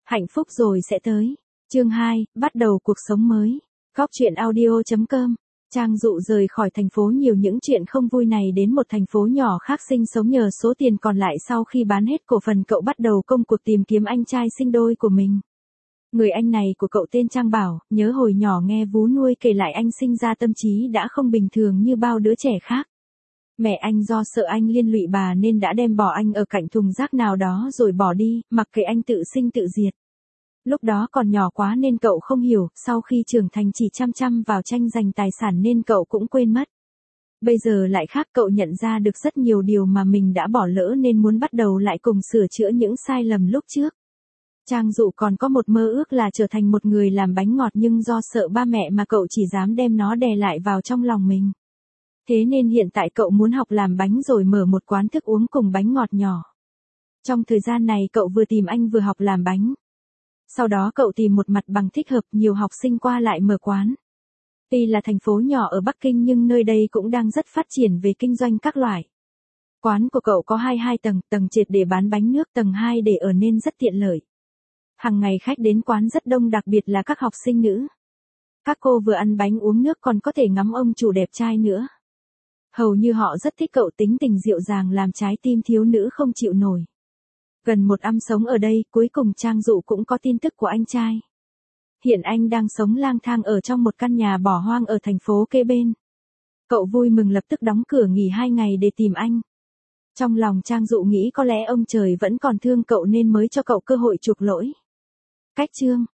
Hạnh phúc rồi sẽ tới. Chương 2, bắt đầu cuộc sống mới. Góc truyện audio.com. Trang Dụ rời khỏi thành phố nhiều những chuyện không vui này đến một thành phố nhỏ khác sinh sống nhờ số tiền còn lại sau khi bán hết cổ phần. Cậu bắt đầu công cuộc tìm kiếm anh trai sinh đôi của mình. Người anh này của cậu tên Trang Bảo, nhớ hồi nhỏ nghe vú nuôi kể lại anh sinh ra tâm trí đã không bình thường như bao đứa trẻ khác. Mẹ anh do sợ anh liên lụy bà nên đã đem bỏ anh ở cạnh thùng rác nào đó rồi bỏ đi, mặc kệ anh tự sinh tự diệt. Lúc đó còn nhỏ quá nên cậu không hiểu, sau khi trưởng thành chỉ chăm chăm vào tranh giành tài sản nên cậu cũng quên mất. Bây giờ lại khác, cậu nhận ra được rất nhiều điều mà mình đã bỏ lỡ nên muốn bắt đầu lại cùng sửa chữa những sai lầm lúc trước. Trang Dụ còn có một mơ ước là trở thành một người làm bánh ngọt, nhưng do sợ ba mẹ mà cậu chỉ dám đem nó đè lại vào trong lòng mình. Thế nên hiện tại cậu muốn học làm bánh rồi mở một quán thức uống cùng bánh ngọt nhỏ. Trong thời gian này cậu vừa tìm anh vừa học làm bánh. Sau đó cậu tìm một mặt bằng thích hợp, nhiều học sinh qua lại mở quán. Tuy là thành phố nhỏ ở Bắc Kinh nhưng nơi đây cũng đang rất phát triển về kinh doanh các loại. Quán của cậu có hai tầng, tầng trệt để bán bánh nước, tầng 2 để ở nên rất tiện lợi. Hàng ngày khách đến quán rất đông, đặc biệt là các học sinh nữ. Các cô vừa ăn bánh uống nước còn có thể ngắm ông chủ đẹp trai nữa. Hầu như họ rất thích cậu, tính tình dịu dàng làm trái tim thiếu nữ không chịu nổi. Gần một năm sống ở đây, cuối cùng Trang Dụ cũng có tin tức của anh trai. Hiện anh đang sống lang thang ở trong một căn nhà bỏ hoang ở thành phố kế bên. Cậu vui mừng lập tức đóng cửa nghỉ 2 ngày để tìm anh. Trong lòng Trang Dụ nghĩ có lẽ ông trời vẫn còn thương cậu nên mới cho cậu cơ hội chuộc lỗi. Cách chương